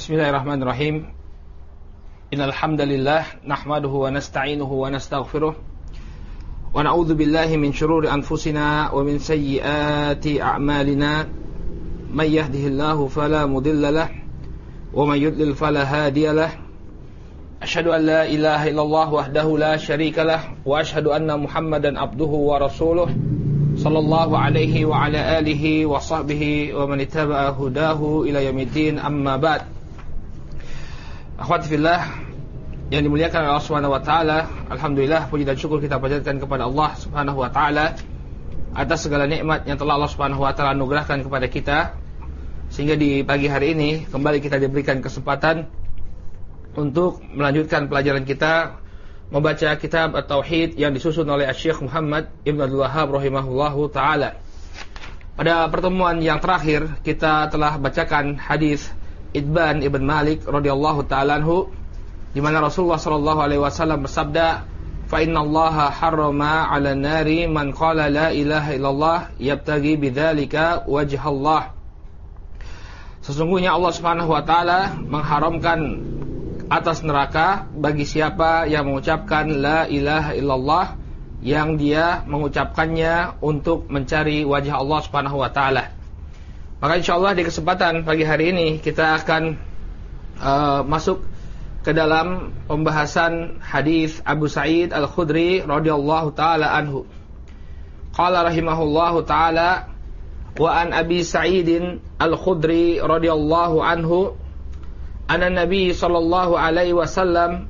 Bismillahirrahmanirrahim. Innal hamdalillah nahmaduhu wa nasta'inuhu wa nastaghfiruh wa na'udzu billahi min shururi anfusina wa min sayyiati a'malina. May yahdihillahu fala mudilla lahu wa may yudlil fala hadiya lahu. Asyhadu an la ilaha illallah wahdahu la syarika lahu wa asyhadu anna Muhammadan abduhu wa rasuluh sallallahu alaihi wa ala alihi wa sahbihi wa man ittaba'a hudahu ila yaumiddin, amma ba'd. Akhwati fillah yang dimuliakan oleh Allah Subhanahu wa taala, alhamdulillah puji dan syukur kita panjatkan kepada Allah Subhanahu wa taala atas segala nikmat yang telah Allah Subhanahu wa taala anugerahkan kepada kita, sehingga di pagi hari ini kembali kita diberikan kesempatan untuk melanjutkan pelajaran kita membaca kitab At-Tauhid yang disusun oleh Syekh Muhammad Ibn Abdul Wahhab rahimahullahu taala. Pada pertemuan yang terakhir kita telah bacakan hadis Itban ibn Malik radhiyallahu ta'ala anhu, di mana Rasulullah sallallahu alaihi wasallam bersabda, "Fa innallaha harrama 'alan nari man qala la ilaha illallah yabtaghi bidzalika wajhallah." Sesungguhnya Allah Subhanahu wa taala mengharamkan atas neraka bagi siapa yang mengucapkan la ilaha illallah, yang dia mengucapkannya untuk mencari wajah Allah Subhanahu wa taala. Maka insyaallah di kesempatan pagi hari ini kita akan masuk ke dalam pembahasan hadis Abu Sa'id Al-Khudri radhiyallahu taala anhu. Qala rahimahullahu taala, wa an Abi Sa'id Al-Khudri radhiyallahu anhu anna Nabi sallallahu alaihi wasallam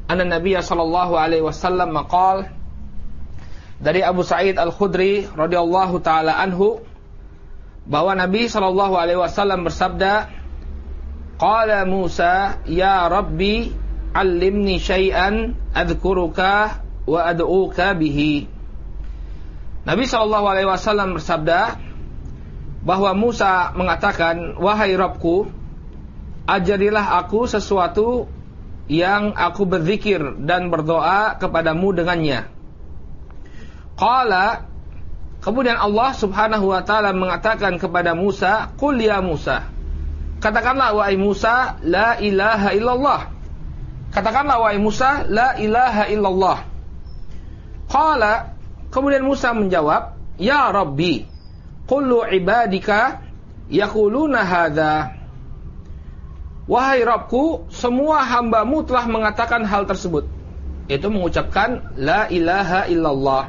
qala, dari Abu Sa'id Al-Khudri radhiyallahu taala anhu bahwa Nabi sallallahu alaihi wasallam bersabda, qala Musa ya Rabbi allimni syai'an adhkuruka wa ad'uka bihi. Nabi sallallahu alaihi wasallam bersabda bahwa Musa mengatakan, wahai Rabbku, ajarilah aku sesuatu yang aku berzikir dan berdoa kepadamu dengannya. Qala, kemudian Allah Subhanahu wa taala mengatakan kepada Musa, qul ya Musa, katakanlah wahai Musa, la ilaha illallah. Katakanlah wahai Musa, la ilaha illallah. Qala, kemudian Musa menjawab, ya Rabbi, kullu ibadika yaquluna hadza. Wahai Rabbku, semua hambamu telah mengatakan hal tersebut, yaitu mengucapkan la ilaha illallah.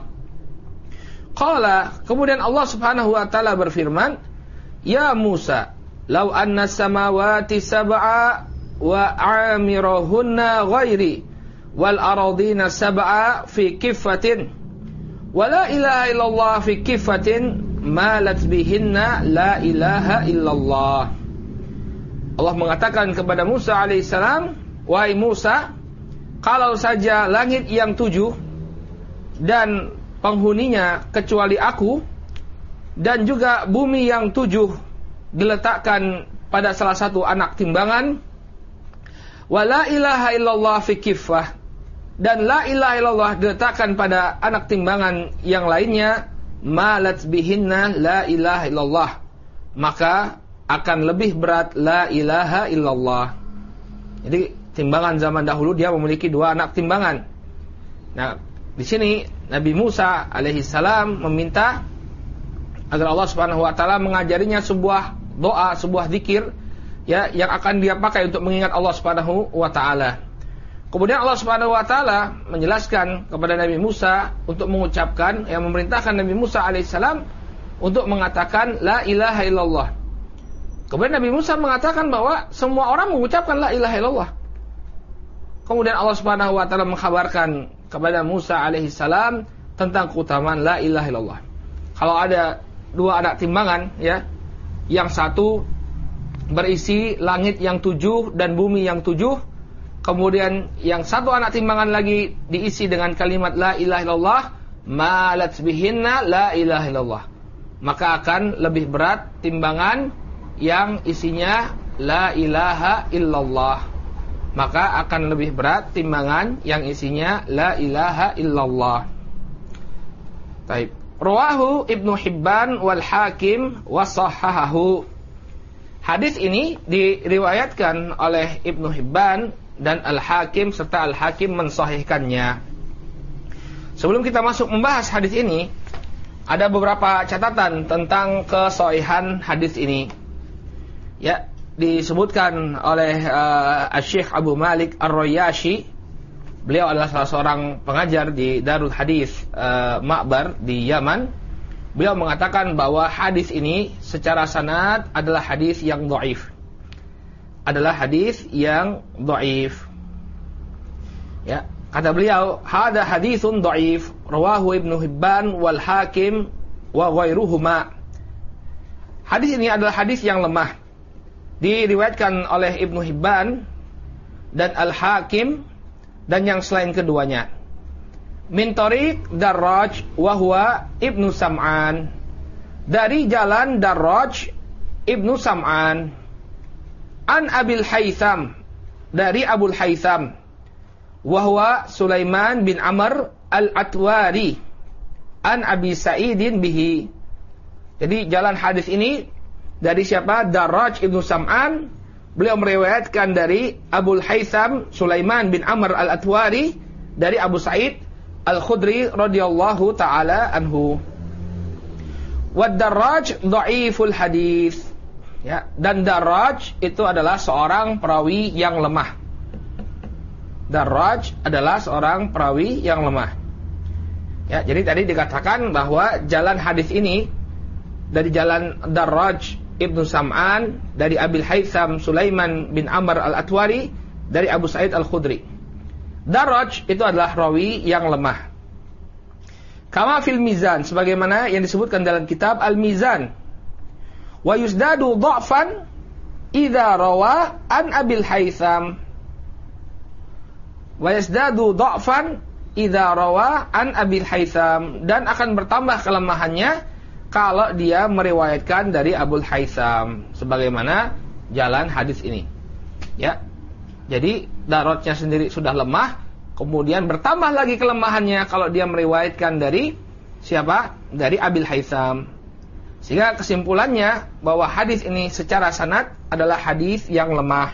Qala, kemudian Allah Subhanahu wa taala berfirman, ya Musa, law anna samawati sab'a wa amirahunna ghairi wal aradina sab'a fi kiffatin wa la ilaha illallah fi kiffatin malat bihinna la ilaha illallah. Allah mengatakan kepada Musa alaihissalam, wahai Musa, kalau saja langit yang 7 dan penghuninya kecuali aku, dan juga bumi yang 7 diletakkan pada salah satu anak timbangan, wa la ilaha illallah fi kiffah, dan la ilaha illallah diletakkan pada anak timbangan yang lainnya, malat bihinna la ilaha illallah, maka akan lebih berat la ilaha illallah. Jadi timbangan zaman dahulu dia memiliki 2 anak timbangan. Nah, di sini Nabi Musa alaihi salam meminta agar Allah Subhanahu wa taala mengajarinya sebuah doa, sebuah zikir ya, yang akan dia pakai untuk mengingat Allah Subhanahu wa taala. Kemudian Allah Subhanahu wa taala menjelaskan kepada Nabi Musa untuk mengucapkan, yang memerintahkan Nabi Musa alaihi salam untuk mengatakan la ilaha illallah. Kemudian Nabi Musa mengatakan bahwa semua orang mengucapkan la ilaha illallah. Kemudian Allah Subhanahu wa taala mengkhabarkan kepada Musa alaihi salam tentang keutamaan la ilaha illallah. Kalau ada 2 anak timbangan ya, yang satu berisi langit yang 7 dan bumi yang 7, kemudian yang satu anak timbangan lagi diisi dengan kalimat la ilaha illallah, malat bihinna la ilaha illallah, maka akan lebih berat timbangan yang isinya la ilaha illallah, maka akan lebih berat timbangan yang isinya la ilaha illallah. Taib. Rawahu Ibnu Hibban wal Hakim wa sahhahahu. Hadis ini diriwayatkan oleh Ibnu Hibban dan Al-Hakim serta Al-Hakim mensahihkannya. Sebelum kita masuk membahas hadis ini, ada beberapa catatan tentang kesahihan hadis ini. Ya, disebutkan oleh Syekh Abu Malik Ar-Royashi. Beliau adalah salah seorang pengajar di Darul Hadis Ma'bar di Yaman. Beliau mengatakan bahwa hadis ini secara sanad adalah hadis yang dhaif. Adalah hadis yang dhaif. Ya, kata beliau, "Hada haditsun dhaif, rawahu Ibnu Hibban wal Hakim wa ghairuhuma." Hadis ini adalah hadis yang lemah. Diriwayatkan oleh Ibnu Hibban dan Al-Hakim dan yang selain keduanya. Min tariq Darraj wa huwa Ibnu Sam'an. Dari jalan Darraj Ibnu Sam'an. An Abil Haytham, dari Abul Haytham. Wa huwa Sulaiman bin Amr Al-Atwari. An Abi Sa'idin bihi. Jadi jalan hadis ini dari siapa? Darraj Ibnu Sam'an. Beliau meriwayatkan dari Abul Haytham Sulaiman bin Amr Al-Atwari dari Abu Sa'id Al-Khudri radhiyallahu taala anhu. Wad Darraj dhaiful hadis. Ya, dan Darraj itu adalah seorang perawi yang lemah. Darraj adalah seorang perawi yang lemah. Ya, jadi tadi dikatakan bahwa jalan hadis ini dari jalan Darraj Ibnu Sam'an, dari Abil Haytham Sulaiman bin Amr Al-Atwari, dari Abu Sa'id Al-Khudri. Darraj itu adalah rawi yang lemah. Kama fil Mizan, sebagaimana yang disebutkan dalam kitab Al-Mizan. Wa yusdadu dha'fan idza rawa an Abil Haytham. Wa yasdadu dha'fan idza rawa an Abil Haytham, dan akan bertambah kelemahannya kalau dia meriwayatkan dari Abul Haytham, sebagaimana jalan hadis ini. Ya. Jadi darotnya sendiri sudah lemah, kemudian bertambah lagi kelemahannya kalau dia meriwayatkan dari siapa? Dari Abil Haytham. Sehingga kesimpulannya bahwa hadis ini secara sanad adalah hadis yang lemah.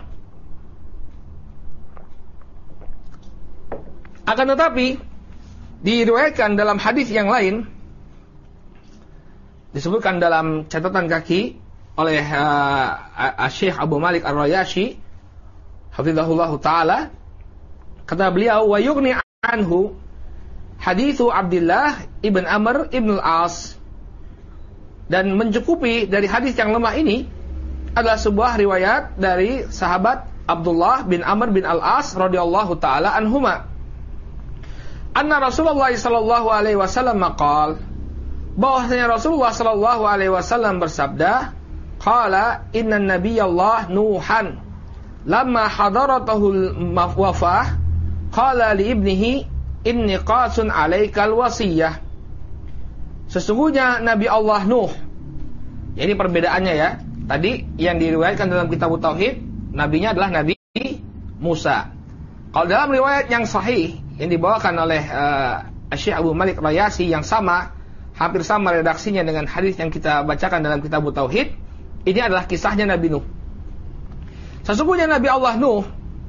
Akan tetapi diriwayatkan dalam hadis yang lain, disebutkan dalam catatan kaki oleh Syekh Abu Malik Ar-Royashi hafizahullahu ta'ala, kata beliau, wa yughni anhu hadithu Abdullah ibn Amr ibn al-As, dan mencukupi dari hadis yang lemah ini adalah sebuah riwayat dari sahabat Abdullah bin Amr bin al-As radhiyallahu ta'ala anhuma, anna Rasulullah sallallahu alaihi wasallam qala, bahwasanya Rasulullah sallallahu alaihi wasallam bersabda, qala inna nabiyallah Nuhan lamma hadaratahul wafah qala li ibnihi inni qasun alaikal wasiyah. Sesungguhnya Nabi Allah Nuh. Ini perbedaannya ya. Tadi yang diriwayatkan dalam kitab Tauhid, nabinya adalah Nabi Musa. Kalau dalam riwayat yang sahih yang dibawakan oleh Syekh Abu Malik Rayasi yang sama, hampir sama redaksinya dengan hadis yang kita bacakan dalam kitab Tauhid, ini adalah kisahnya Nabi Nuh. Sesungguhnya Nabi Allah Nuh,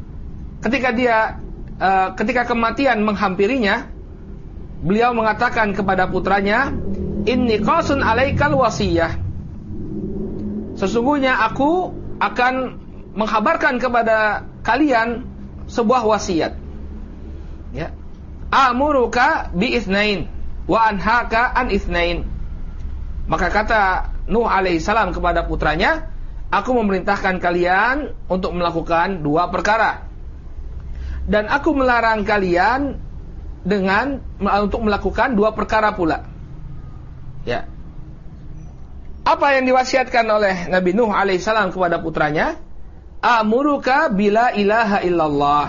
ketika kematian menghampirinya, beliau mengatakan kepada putranya, inni qasun alaikal wasiyah. Sesungguhnya aku akan menghabarkan kepada kalian sebuah wasiat. Ya. Amuruka bi itsnain wa anhaka an itsnain. Maka kata Nuh alaihissalam kepada putranya, aku memerintahkan kalian untuk melakukan dua perkara, dan aku melarang kalian untuk melakukan dua perkara pula. Ya. Apa yang diwasiatkan oleh Nabi Nuh alaihissalam kepada putranya? Amuruka bila ilaha illallah.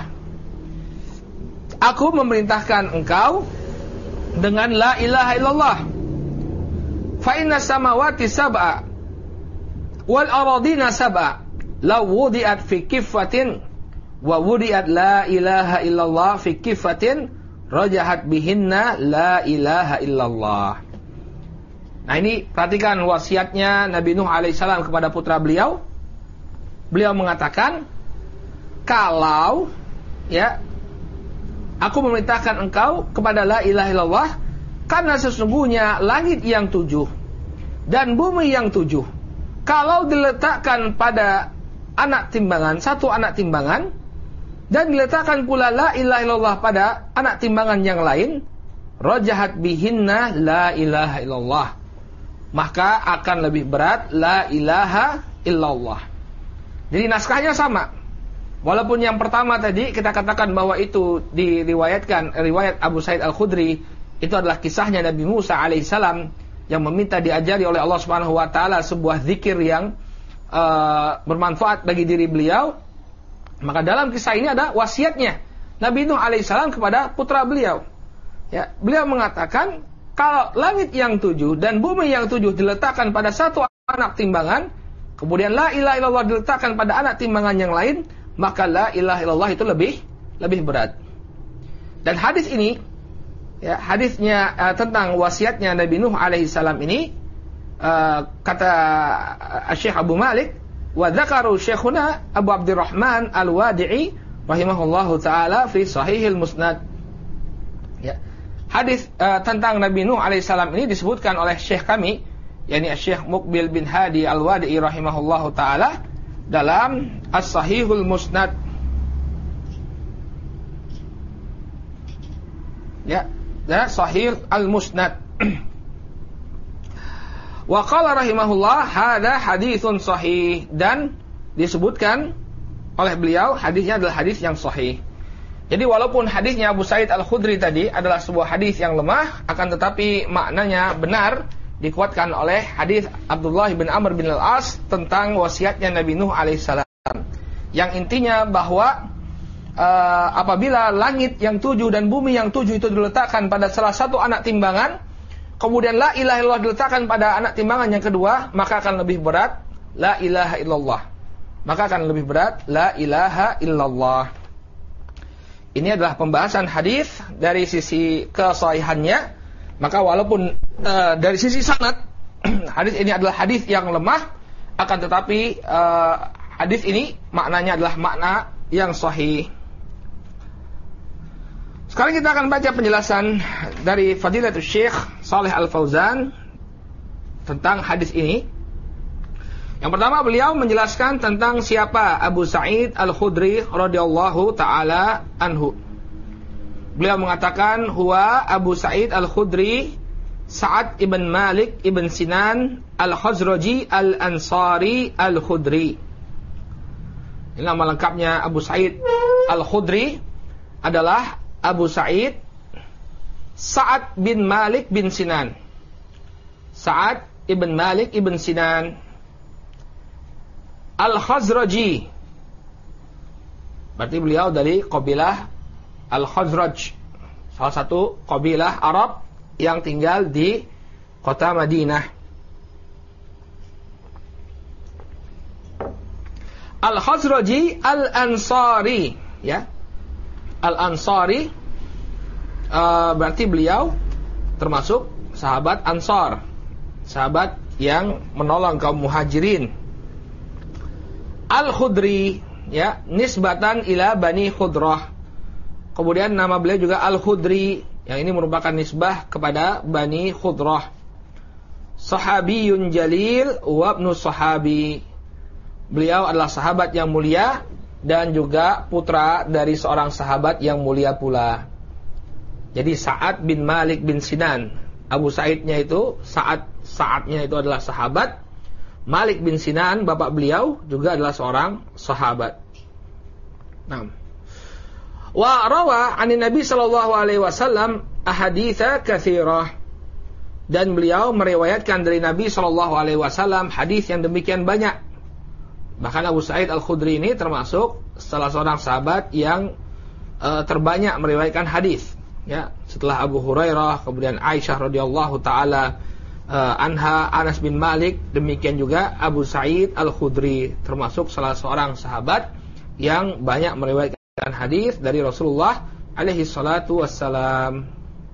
Aku memerintahkan engkau dengan la ilaha illallah. Fa inna samawati sab'a wal aradina sab'a law wudi'at fi kiffatin wa wudi'at la ilaha illallah fi kiffatin rajahat bihinna la ilaha illallah. Nah, ini perhatikan wasiatnya Nabi Nuh alaihissalam kepada putra beliau. Beliau mengatakan, kalau ya aku memerintahkan engkau kepada la ilaha illallah, karena sesungguhnya langit yang 7 dan bumi yang 7, kalau diletakkan pada anak timbangan, satu anak timbangan, dan diletakkan pula la ilaha illallah pada anak timbangan yang lain, rajahat bihinna la ilaha illallah, maka akan lebih berat la ilaha illallah. Jadi naskahnya sama. Walaupun yang pertama tadi kita katakan bahwa itu diriwayatkan, riwayat Abu Sa'id Al-Khudri, itu adalah kisahnya Nabi Musa alaihissalam yang meminta diajari oleh Allah Subhanahu wa taala sebuah zikir yang bermanfaat bagi diri beliau. Maka dalam kisah ini ada wasiatnya Nabi Nuh alaihissalam kepada putra beliau. Ya, beliau mengatakan, kalau langit yang 7 dan bumi yang 7 diletakkan pada satu anak timbangan, kemudian la ilaha illallah diletakkan pada anak timbangan yang lain, maka la ilaha illallah itu lebih berat. Dan hadis ini, ya, hadisnya tentang wasiatnya Nabi Nuh alaihissalam ini, kata Syekh Abu Malik, wa dzakaru Syekhuna Abu Abdurrahman Al-Wadi'i rahimahullahu taala fi Sahihil Musnad. Ya. Hadis tentang Nabi Nuh alaihissalam ini disebutkan oleh Syekh kami, yakni Syekh Muqbil bin Hadi Al-Wadi'i rahimahullahu taala dalam As-Sahihul Musnad. Ya, Sahih Al-Musnad. Wa qala rahimahullah, hadza haditsun sahih, dan disebutkan oleh beliau hadisnya adalah hadis yang sahih. Jadi walaupun hadisnya Abu Sa'id Al-Khudri tadi adalah sebuah hadis yang lemah, akan tetapi maknanya benar, dikuatkan oleh hadis Abdullah bin Amr bin Al-As tentang wasiatnya Nabi Nuh alaihissalam, yang intinya bahwa apabila langit yang 7 dan bumi yang 7 itu diletakkan pada salah satu anak timbangan, kemudian la ilaha illallah diletakkan pada anak timbangan yang kedua, maka akan lebih berat la ilaha illallah. Maka akan lebih berat la ilaha illallah. Ini adalah pembahasan hadis dari sisi kesahihannya. Maka walaupun dari sisi sanad hadis ini adalah hadis yang lemah, akan tetapi hadis ini maknanya adalah makna yang sahih. Sekarang kita akan baca penjelasan dari Fadilatul Syekh Shalih Al-Fauzan tentang hadis ini. Yang pertama, beliau menjelaskan tentang siapa Abu Sa'id Al-Khudri radhiyallahu taala anhu. Beliau mengatakan, huwa Abu Sa'id Al-Khudri Sa'ad ibn Malik ibn Sinan Al-Khazraji Al-Ansari Al-Khudri. Ini nama lengkapnya Abu Sa'id Al-Khudri adalah Abu Sa'id Sa'ad bin Malik bin Sinan. Sa'ad ibn Malik ibn Sinan Al-Khazraji. Berarti beliau dari kabilah Al-Khazraj, salah satu kabilah Arab yang tinggal di kota Madinah. Al-Khazraji Al-Ansari, ya. Al-Ansari berarti beliau termasuk sahabat Ansar, sahabat yang menolong kaum Muhajirin. Al-Khudri, ya, nisbatan ila Bani Khudrah. Kemudian nama beliau juga Al-Khudri, yang ini merupakan nisbah kepada Bani Khudrah. Sahabiyun jalil wa ibnu sahabi. Beliau adalah sahabat yang mulia dan juga putra dari seorang sahabat yang mulia pula. Jadi Sa'ad bin Malik bin Sinan, Abu Sa'idnya itu, Sa'adnya itu adalah sahabat. Malik bin Sinan, bapak beliau, juga adalah seorang sahabat. Nah, wa rawa 'an Nabi sallallahu alaihi wasallam ahaditsa katsirah. Dan beliau meriwayatkan dari Nabi sallallahu alaihi wasallam hadis yang demikian banyak. Bahkan Abu Sa'id Al-Khudri ini termasuk salah seorang sahabat yang terbanyak meriwayatkan hadis, ya, setelah Abu Hurairah, kemudian Aisyah radhiyallahu taala anha, Anas bin Malik, demikian juga Abu Sa'id Al-Khudri termasuk salah seorang sahabat yang banyak meriwayatkan hadis dari Rasulullah alaihi salatu wassalam.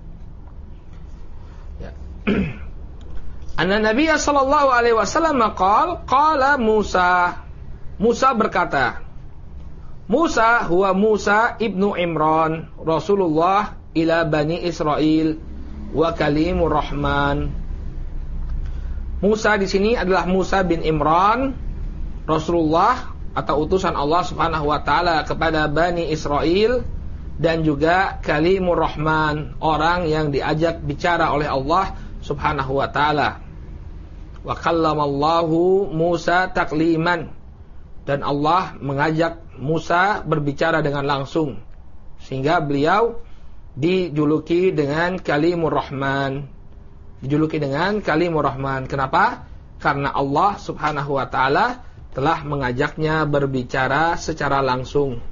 Ya. Anna Nabiy sallallahu alaihi wasallam qala Musa Musa berkata, Musa huwa Musa ibnu Imran Rasulullah ila Bani Israel wa kalimur Rahman. Musa di sini adalah Musa bin Imran, Rasulullah atau utusan Allah Subhanahu wa taala kepada Bani Israel, dan juga kalimur Rahman, orang yang diajak bicara oleh Allah Subhanahu wa taala. Wa kallamallahu Musa takliman, dan Allah mengajak Musa berbicara dengan langsung, sehingga beliau dijuluki dengan kalimur Rahman. Dijuluki dengan kalimur Rahman. Kenapa? Karena Allah Subhanahu wa taala telah mengajaknya berbicara secara langsung.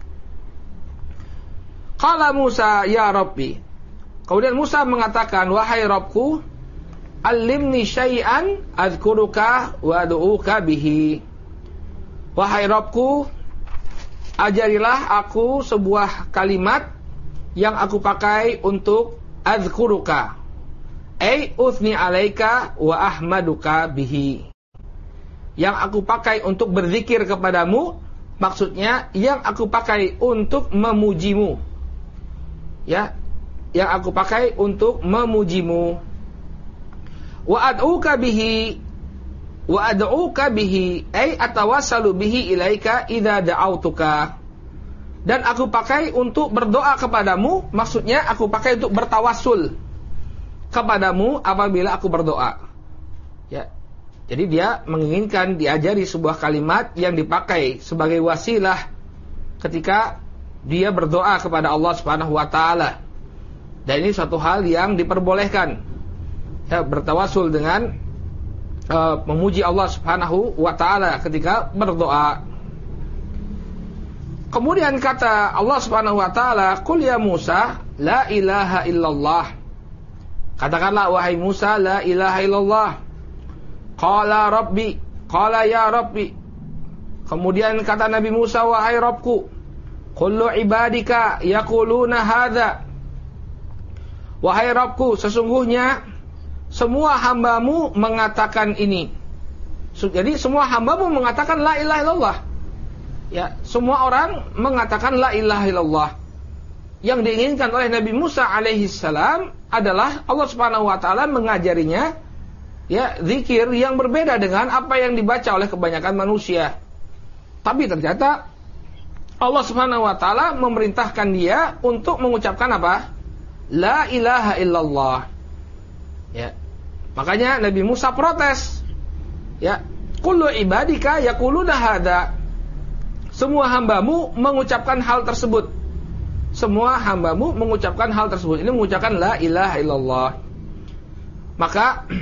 Qala Musa ya Rabbi. Kemudian Musa mengatakan, wahai Rabbku, allimni syai'an adzkuruka wa ad'uka bihi. Wahai Rabbku, ajarilah aku sebuah kalimat yang aku pakai untuk adzkuruka, ai uthni alaika wa ahmaduka bihi. Yang aku pakai untuk berzikir kepadamu, maksudnya yang aku pakai untuk memujimu. Ya, yang aku pakai untuk memujimu. Wa ad'uka bihi, wa ad'uka bihi ai atawassalu bihi ilaika idza da'autuka. Dan aku pakai untuk berdoa kepadamu, maksudnya aku pakai untuk bertawassul kepadamu apabila aku berdoa. Ya. Jadi dia menginginkan diajari sebuah kalimat yang dipakai sebagai wasilah ketika dia berdoa kepada Allah Subhanahu wa taala. Dan ini suatu hal yang diperbolehkan. Ya, bertawassul dengan memuji Allah Subhanahu wa taala ketika berdoa. Kemudian kata Allah Subhanahu wa taala, "Qul ya Musa, la ilaha illallah." Katakanlah wahai Musa, la ilaha illallah. Qala Rabbi, qala ya Rabbi. Kemudian kata Nabi Musa, wahai Rabbku, kullu ibadika yaquluna hadza. Wahai Rabbku, sesungguhnya semua hambamu mengatakan ini. Jadi semua hambamu mengatakan la ilaha illallah. Ya, semua orang mengatakan la ilaha illallah. Yang diinginkan oleh Nabi Musa alaihi salam adalah Allah Subhanahu wa taala mengajarinya ya zikir yang berbeda dengan apa yang dibaca oleh kebanyakan manusia. Tapi ternyata Allah Subhanahu wa taala memerintahkan dia untuk mengucapkan apa? La ilaha illallah. Ya. Makanya Nabi Musa protes. Ya, kullu ibadika yaquluna hadza. Semua hambamu mengucapkan hal tersebut. Semua hambamu mengucapkan hal tersebut. Ini mengucapkan la ilaha illallah. Maka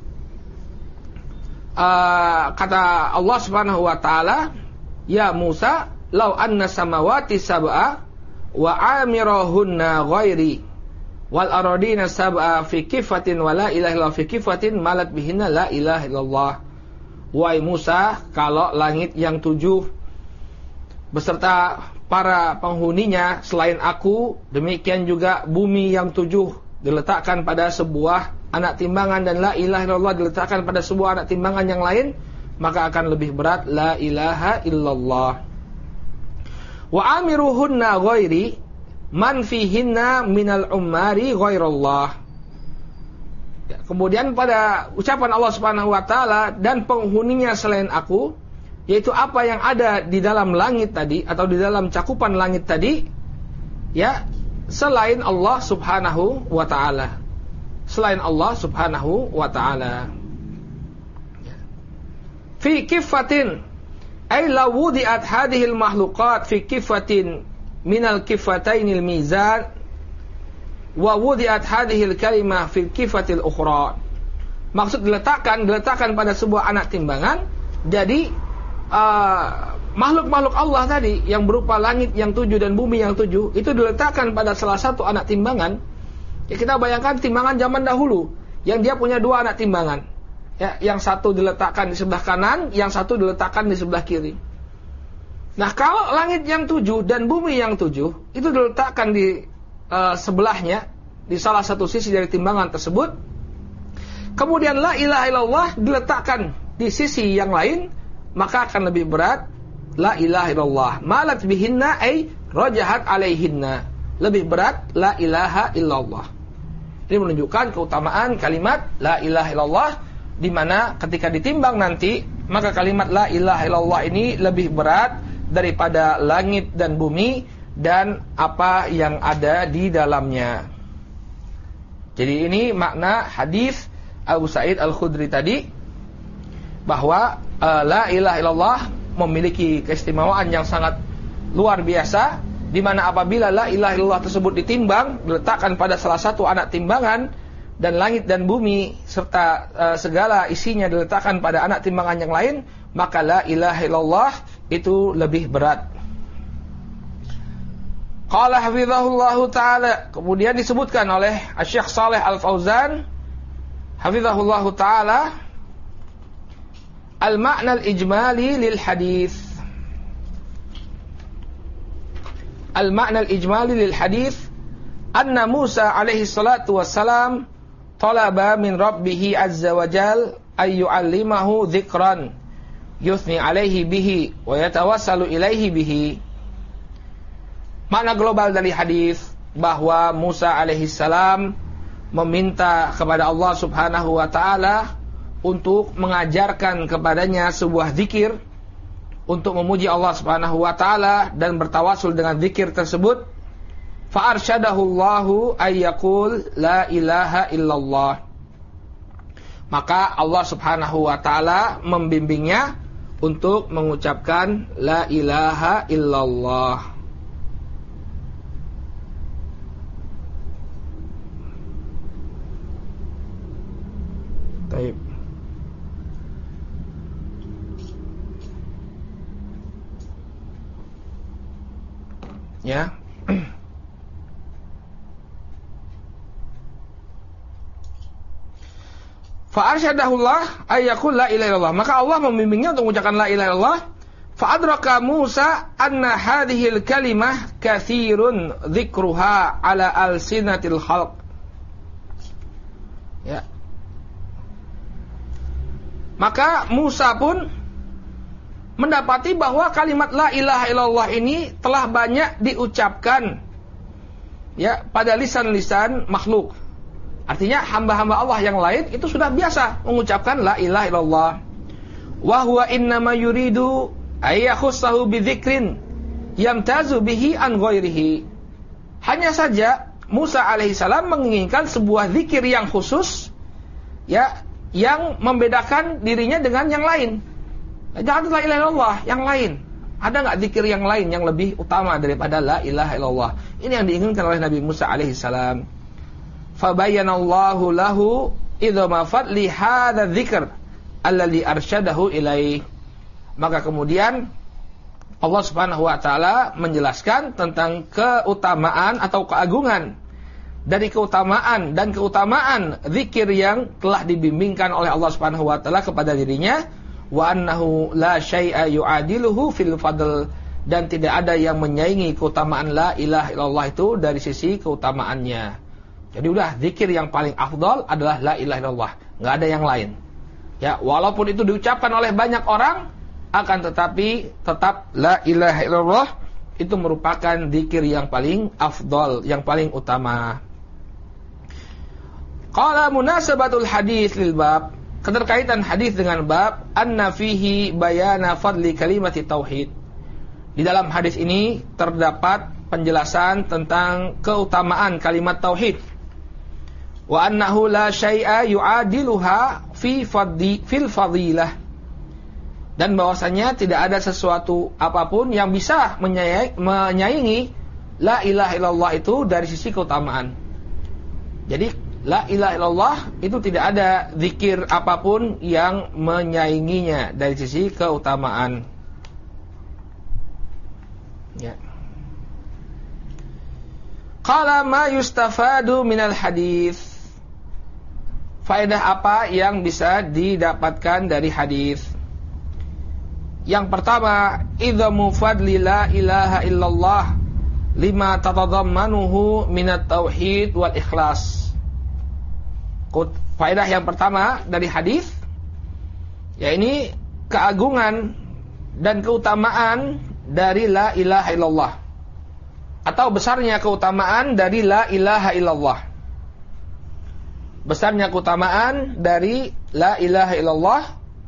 kata Allah Subhanahu wa taala, ya Musa, law anna samawati sab'a wa amirahunna ghairi wal aradina sab'a fi kifatin wa la ilaha illallah fi kifatin malat bihinna la ilaha illallah. Wahai Musa, kalau langit yang 7 beserta para penghuninya selain aku, demikian juga bumi yang 7 diletakkan pada sebuah anak timbangan dan la ilaha illallah diletakkan pada sebuah anak timbangan yang lain, maka akan lebih berat la ilaha illallah. Wa amiruhunna ghairi man fihinna minal ummari ghairallah. Ya, kemudian pada ucapan Allah Subhanahu wa taala, dan penghuninya selain aku, yaitu apa yang ada di dalam langit tadi atau di dalam cakupan langit tadi, ya, selain Allah Subhanahu wa taala. Selain Allah Subhanahu wa taala. Fi kifatin ay law wudi'at hadhihi al-makhluqat fi kifatin min al-kifatayn al-mizan wa wudi'at hadhihi al-kalimah fi al-kifatil ukhra. Maksud diletakkan pada sebuah anak timbangan. Jadi makhluk-makhluk Allah tadi yang berupa langit yang 7 dan bumi yang 7 itu diletakkan pada salah satu anak timbangan. Ya, kita bayangkan timbangan zaman dahulu yang dia punya 2 anak timbangan. Ya, yang satu diletakkan di sebelah kanan, yang satu diletakkan di sebelah kiri. Nah, kalau langit yang 7 dan bumi yang 7 itu diletakkan di sebelahnya, di salah satu sisi dari timbangan tersebut, kemudian la ilaha illallah diletakkan di sisi yang lain, maka akan lebih berat la ilaha illallah. Malat bihinna ay rajahat alaihinna. Lebih berat la ilaha illallah. Ini menunjukkan keutamaan kalimat la ilaha illallah, di mana ketika ditimbang nanti, maka kalimat la ilaha illallah ini lebih berat daripada langit dan bumi dan apa yang ada di dalamnya. Jadi ini makna hadis Abu Sa'id Al-Khudri tadi, bahwa la ilaha illallah memiliki keistimewaan yang sangat luar biasa, di mana apabila la ilaha illallah tersebut ditimbang, diletakkan pada salah satu anak timbangan, dan langit dan bumi serta segala isinya diletakkan pada anak timbangan yang lain, maka la ilaha illallah itu lebih berat. Qala hafizahullahu ta'ala, kemudian disebutkan oleh Syekh Shalih Al-Fauzan hafizahullahu ta'ala, al-ma'na al-ijmali lil hadis. Al-ma'na al-ijmali lil hadis anna Musa alaihi salatu wassalam talaba min rabbih azza wa jal ay yu'allimahu dzikran yuthni alaihi bihi wa yatawassalu ilaihi bihi. Makna global dari hadis bahwa Musa alaihi salam meminta kepada Allah Subhanahu wa taala untuk mengajarkan kepadanya sebuah zikir untuk memuji Allah Subhanahu wa taala dan bertawasul dengan zikir tersebut. Fa arsyadahu Allahu ay yaqul la ilaha illallah. Maka Allah Subhanahu wa taala membimbingnya untuk mengucapkan la ilaha illallah. Baik. Ya. Fa arsyadahullah ayyakul la ilaha illallah. Maka Allah membimbingnya untuk mengucapkan la ilaha illallah. Fa adraka Musa anna hadhil kalimah katsirun dzikruha ala alsinatil khalq. Ya. Maka Musa pun mendapati bahwa kalimat la ilaha illallah ini telah banyak diucapkan ya pada lisan-lisan makhluk. Artinya hamba-hamba Allah yang lain itu sudah biasa mengucapkan la ilaha illallah. Wa huwa innama yuridu ay yakhussahu bi dzikrin yamtazu bihi an ghairihi. Hanya saja Musa alaihissalam menginginkan sebuah zikir yang khusus ya, yang membedakan dirinya dengan yang lain. Jangan la ilaha illallah, yang lain. Ada enggak zikir yang lain yang lebih utama daripada la ilaha illallah? Ini yang diinginkan oleh Nabi Musa alaihissalam. Fabayyanallahu lahu idhama fadli hadza dzikr alladhi arsyadahu ilaih. Maka kemudian Allah Subhanahu wa taala menjelaskan tentang keutamaan atau keagungan dari keutamaan dan keutamaan zikir yang telah dibimbingkan oleh Allah Subhanahu wa taala kepada dirinya, wa annahu la syai'a yu'adiluhu fil fadl, dan tidak ada yang menyaingi keutamaan la ilaha illallah itu dari sisi keutamaannya. Jadi udah zikir yang paling afdal adalah la ilaha illallah, enggak ada yang lain. Ya, walaupun itu diucapkan oleh banyak orang, akan tetapi tetap la ilaha illallah itu merupakan zikir yang paling afdal, yang paling utama. Qala munasabatul hadis lil bab, keterkaitan hadis dengan bab, anna fihi bayana fadli kalimati tauhid. Di dalam hadis ini terdapat penjelasan tentang keutamaan kalimat tauhid. Wa annahu la syai'a yu'adiluha fil fadilah. Dan bahwasanya tidak ada sesuatu apapun yang bisa menyaingi la ilaha illallah itu dari sisi keutamaan. Jadi la ilaha illallah itu tidak ada zikir apapun yang menyainginya dari sisi keutamaan. Ya. Qala ma yustafadu minal hadis. Faedah apa yang bisa didapatkan dari hadis? Yang pertama, idzamu fadli la ilaha illallah lima tatadammanuhu minat tauhid wal ikhlas. Faedah yang pertama dari hadis, ya ini keagungan dan keutamaan dari la ilaha illallah, atau besarnya keutamaan dari la ilaha illallah. Besarnya keutamaan dari la ilaha illallah.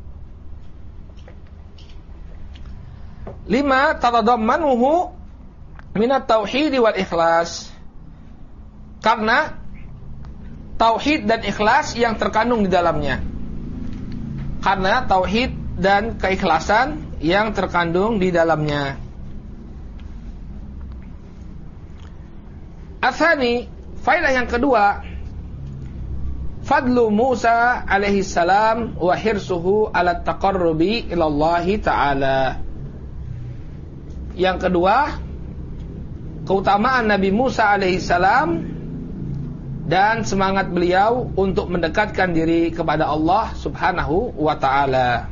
5 tadammanuhu minat tauhid wal ikhlas. Karena tauhid dan ikhlas yang terkandung di dalamnya. Karena tauhid dan keikhlasan yang terkandung di dalamnya. Atsani, faedah yang kedua, fadlu Musa alaihi salam wa hirsuhu ala taqarrubi ila Allah taala. Yang kedua, keutamaan Nabi Musa alaihi salam dan semangat beliau untuk mendekatkan diri kepada Allah Subhanahu wa taala.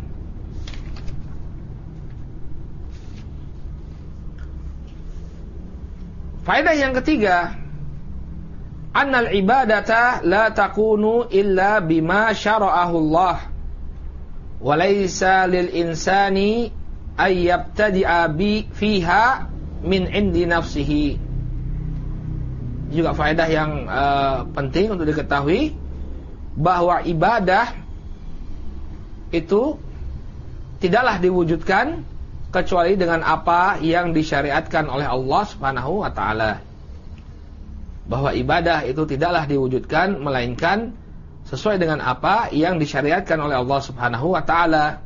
Faedah yang ketiga, annal ibadata la takunu illa bima syara'ahu Allah wa laysa lil insani ay yabtadi'a bi fiha min indi nafsihi. Juga faedah yang penting untuk diketahui bahwa ibadah itu tidaklah diwujudkan kecuali dengan apa yang disyariatkan oleh Allah Subhanahu wa taala. Bahwa ibadah itu tidaklah diwujudkan melainkan sesuai dengan apa yang disyariatkan oleh Allah Subhanahu wa taala.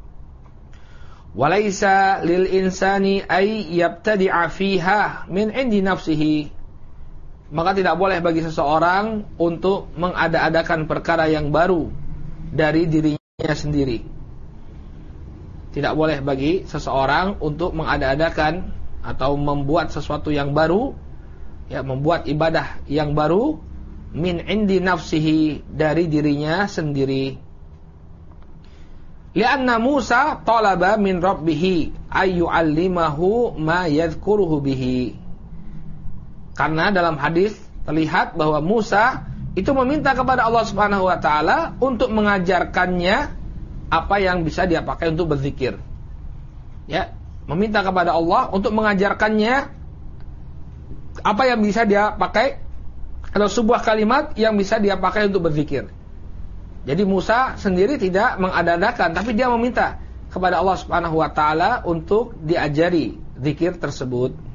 Walaisa lil insani ay yabtadi'a fiha min indi nafsihi. Maka tidak boleh bagi seseorang untuk mengada-adakan perkara yang baru dari dirinya sendiri. Tidak boleh bagi seseorang untuk mengada-adakan atau membuat sesuatu yang baru, ya, membuat ibadah yang baru min indi nafsihi, dari dirinya sendiri. Lianna Musa talaba min rabbih ayyu'allimahu ma yadhkuruhu bihi. Karena dalam hadis terlihat bahwa Musa itu meminta kepada Allah Subhanahu wa taala untuk mengajarkannya apa yang bisa dia pakai untuk berzikir. Ya, meminta kepada Allah untuk mengajarkannya apa yang bisa dia pakai, atau sebuah kalimat yang bisa dia pakai untuk berzikir. Jadi Musa sendiri tidak mengada-adakan, tapi dia meminta kepada Allah Subhanahu wa taala untuk diajari zikir tersebut.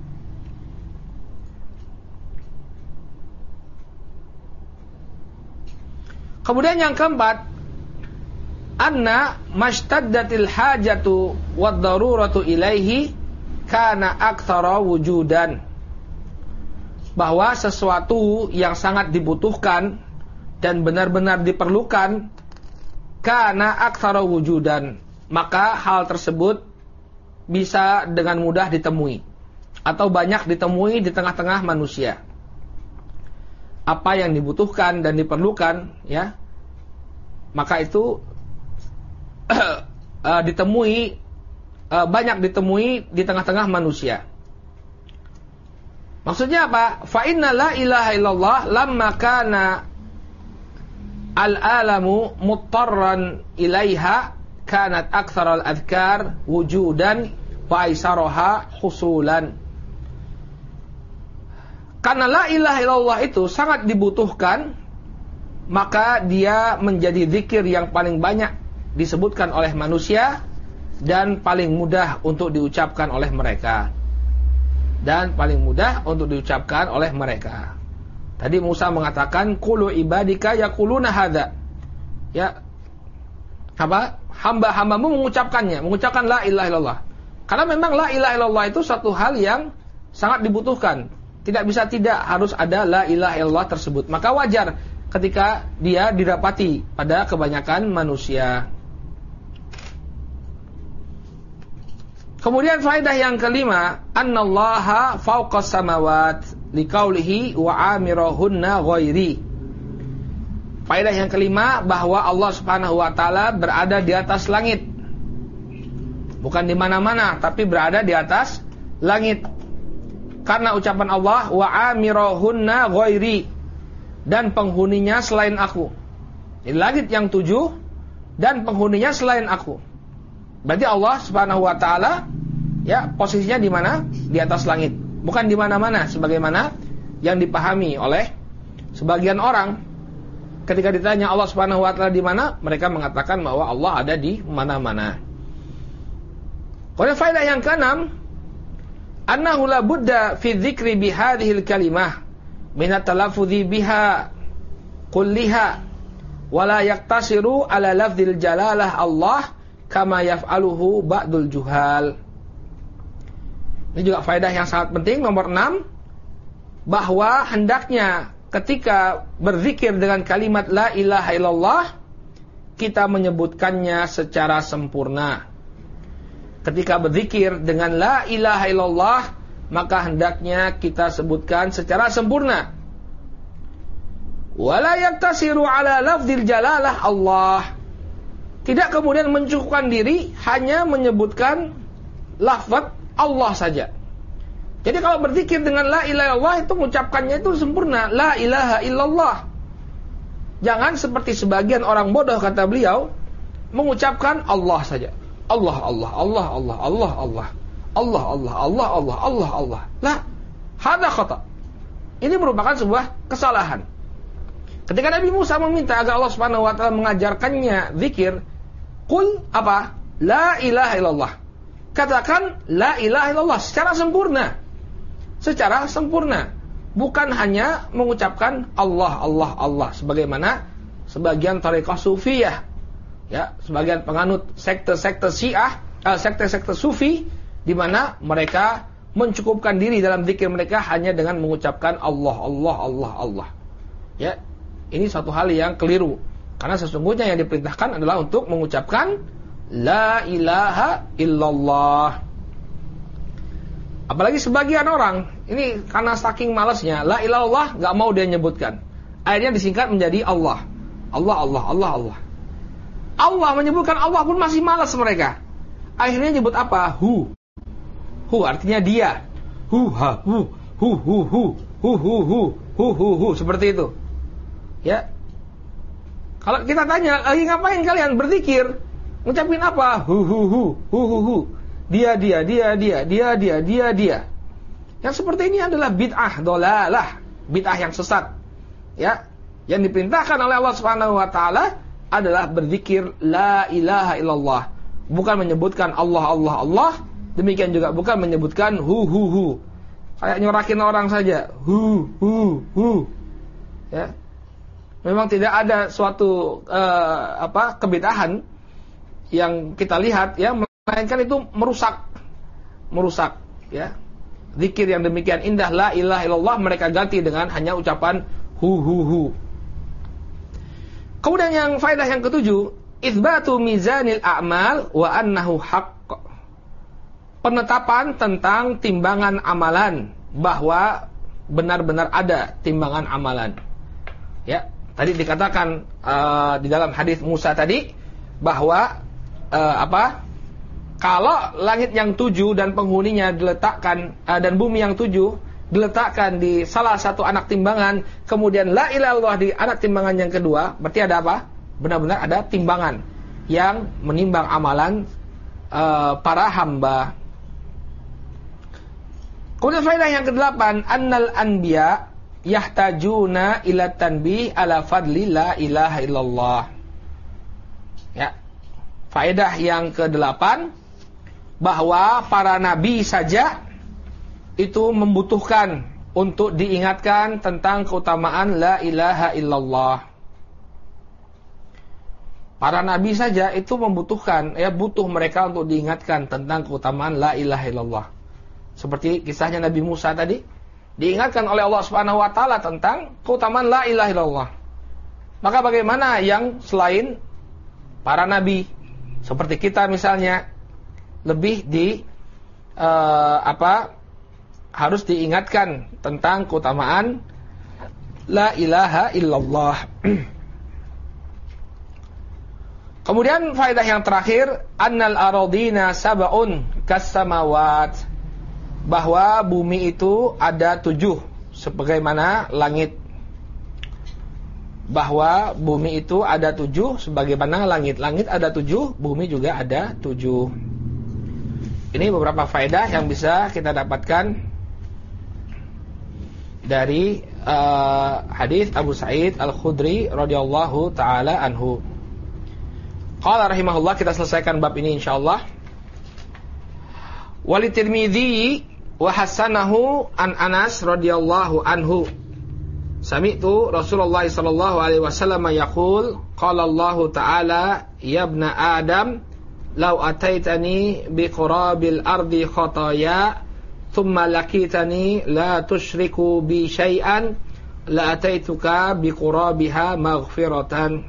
Kemudian yang keempat, anna mashtaddatil hajatu wad daruratu ilaihi kana aktsara wujudan. Bahwa sesuatu yang sangat dibutuhkan dan benar-benar diperlukan, kana aktsara wujudan, maka hal tersebut bisa dengan mudah ditemui atau banyak ditemui di tengah-tengah manusia. Apa yang dibutuhkan dan diperlukan, ya, maka itu ditemui, banyak ditemui di tengah-tengah manusia. Maksudnya apa? Fa inna la ilaha illallah lamma kana al-alamu muttarran ilaiha kanat aktsara al-adhkar wujudan wa aisaraha husulan. Karena la ilaha illallah itu sangat dibutuhkan, maka dia menjadi zikir yang paling banyak disebutkan oleh manusia dan paling mudah untuk diucapkan oleh mereka. Tadi Musa mengatakan qulu ibadika yaquluna hadza. Ya. Apa? Hamba-hambamu mengucapkan la ilaha illallah. Karena memang la ilaha illallah itu satu hal yang sangat dibutuhkan. Tidak bisa tidak, harus ada la ilaha illallah tersebut. Maka wajar ketika dia didapati pada kebanyakan manusia. Kemudian faedah yang kelima, annallaha fawqas samawat liqaulihi wa amirahunna ghairi. Faedah yang kelima, bahwa Allah Subhanahu wa taala berada di atas langit. Bukan di mana-mana, tapi berada di atas langit. Karena ucapan Allah wa amirahunna ghairi, dan penghuninya selain aku. Jadi langit yang 7 dan penghuninya selain aku. Berarti Allah Subhanahu wa taala ya posisinya di mana? Di atas langit. Bukan di mana-mana sebagaimana yang dipahami oleh sebagian orang. Ketika ditanya Allah Subhanahu wa taala di mana, mereka mengatakan bahwa Allah ada di mana-mana. Kemudian faedah yang keenam, annahu la budda fi dzikri bi hadhil kalimah min at-talaffudhi biha kulliha wa la yaqtasiru ala lafdzil jalalah Allah kama yaf'aluhu ba'dul juhal. Ini juga faedah yang sangat penting, nomor 6, bahwa hendaknya ketika berzikir dengan kalimat la ilaha illallah, kita menyebutkannya secara sempurna. Ketika berzikir dengan la ilaha illallah, maka hendaknya kita sebutkan secara sempurna. Wala yaktasiru ala lafdzil jalalah Allah. Tidak kemudian mencukupkan diri hanya menyebutkan lafaz Allah saja. Jadi kalau berzikir dengan la ilaha illallah itu mengucapkannya itu sempurna, la ilaha illallah. Jangan seperti sebagian orang bodoh, kata beliau, mengucapkan Allah saja. Allah Allah Allah Allah Allah Allah Allah Allah Allah Allah Allah Allah. Lah, hada khata. Ini merupakan sebuah kesalahan. Ketika Nabi Musa meminta agar Allah Subhanahu wa taala mengajarkannya zikir, qul apa? La ilaha illallah. Katakan la ilaha illallah secara sempurna. Secara sempurna. Bukan hanya mengucapkan Allah Allah Allah sebagaimana sebagian tarekat sufiyah. Ya, sebagian penganut sekte-sekte Syiah, sekte-sekte Sufi, di mana mereka mencukupkan diri dalam zikir mereka hanya dengan mengucapkan Allah Allah Allah Allah. Ya, ini suatu hal yang keliru. Karena sesungguhnya yang diperintahkan adalah untuk mengucapkan la ilaha illallah. Apalagi sebagian orang ini karena saking malasnya la ilaha illallah nggak mau dia nyebutkan. Akhirnya disingkat menjadi Allah. Allah Allah Allah Allah. Allah menyebutkan Allah pun masih malas mereka. Akhirnya nyebut apa? Hu. Hu artinya dia. Hu ha hu hu hu hu hu hu hu hu hu hu seperti itu. Ya. Kalau kita tanya, lagi ngapain kalian berzikir? Ngucapin apa? Hu hu hu hu hu hu. Dia. Yang seperti ini adalah bid'ah dolalah, bid'ah yang sesat. Ya. Yang diperintahkan oleh Allah Subhanahu wa taala adalah berzikir la ilaha illallah, bukan menyebutkan Allah Allah Allah. Demikian juga bukan menyebutkan hu kayak nyorakin orang saja hu. Ya, memang tidak ada suatu kebid'ahan yang kita lihat, ya, melainkan itu merusak ya. Zikir yang demikian indah la ilaha illallah mereka ganti dengan hanya ucapan hu. Kemudian yang faedah yang ketujuh, itsbatu mizanil a'mal wa annahu haqq. Penetapan tentang timbangan amalan, bahwa benar-benar ada timbangan amalan. Ya, tadi dikatakan di dalam hadis Musa tadi bahwa kalau langit yang 7 dan penghuninya diletakkan dan bumi yang 7 diletakkan di salah satu anak timbangan, kemudian la ilaha illallah di anak timbangan yang kedua, berarti ada apa? Benar-benar ada timbangan yang menimbang amalan para hamba. Kemudian faedah yang ke-8, annal anbiya yahtajuna ila tanbih ala fadli la ilaha illallah. Ya. Faedah yang ke-8, bahwa para nabi saja itu membutuhkan untuk diingatkan tentang keutamaan la ilaha illallah. Para nabi saja itu membutuhkan, ya, butuh mereka untuk diingatkan tentang keutamaan la ilaha illallah. Seperti kisahnya Nabi Musa tadi, diingatkan oleh Allah Subhanahu wa taala tentang keutamaan la ilaha illallah. Maka bagaimana yang selain para nabi, seperti kita misalnya, lebih harus diingatkan tentang keutamaan la ilaha illallah. Kemudian faedah yang terakhir, annal aradina sab'un kas-samawat, bahwa bumi itu ada 7 sebagaimana langit. bahwa bumi itu ada 7 sebagaimana langit. Langit ada 7, bumi juga ada 7. Ini beberapa faedah yang bisa kita dapatkan dari hadis Abu Sa'id Al-Khudri radhiyallahu taala anhu. Qala rahimahullah, kita selesaikan bab ini insyaallah. Wali Tirmidzi wa hasanahu an Anas radhiyallahu anhu. Sami'tu Rasulullah sallallahu alaihi wasallam yaqul, qala Allah ta'ala, ya ibna Adam, law ataitani biqurabil ardi khataya thumma lakitani la tusyriku bi syai'an la ataituka biqurabiha maghfiratan.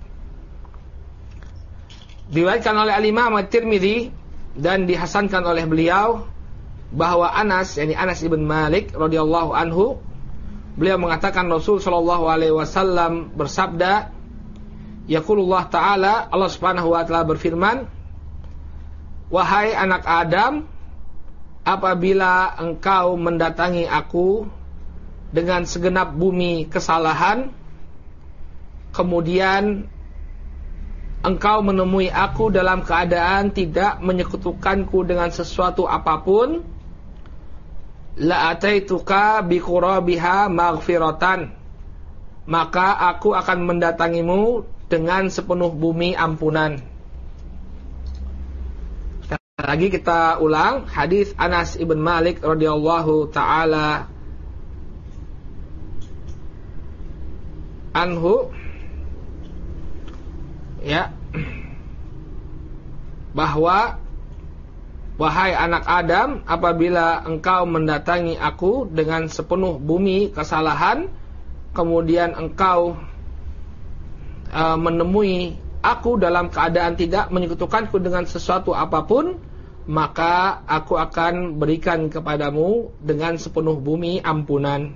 Diriwayatkan oleh Al-Imam At-Tirmidzi dan dihasankan oleh beliau bahwa Anas, yakni Anas ibn Malik radhiyallahu anhu, beliau mengatakan Rasul sallallahu alaihi wasallam bersabda, yaqulullah ta'ala, Allah Subhanahu wa taala berfirman, wahai anak Adam, apabila engkau mendatangi aku dengan segenap bumi kesalahan, kemudian engkau menemui aku dalam keadaan tidak menyekutukanku dengan sesuatu apapun, la ataituka biqurabiha maghfiratan, maka aku akan mendatangimu dengan sepenuh bumi ampunan. Lagi kita ulang hadis Anas ibn Malik radhiyallahu taala anhu, ya, bahwa wahai anak Adam, apabila engkau mendatangi aku dengan sepenuh bumi kesalahan, kemudian engkau menemui aku dalam keadaan tidak menyekutukanku dengan sesuatu apapun, maka aku akan berikan kepadamu dengan sepenuh bumi ampunan.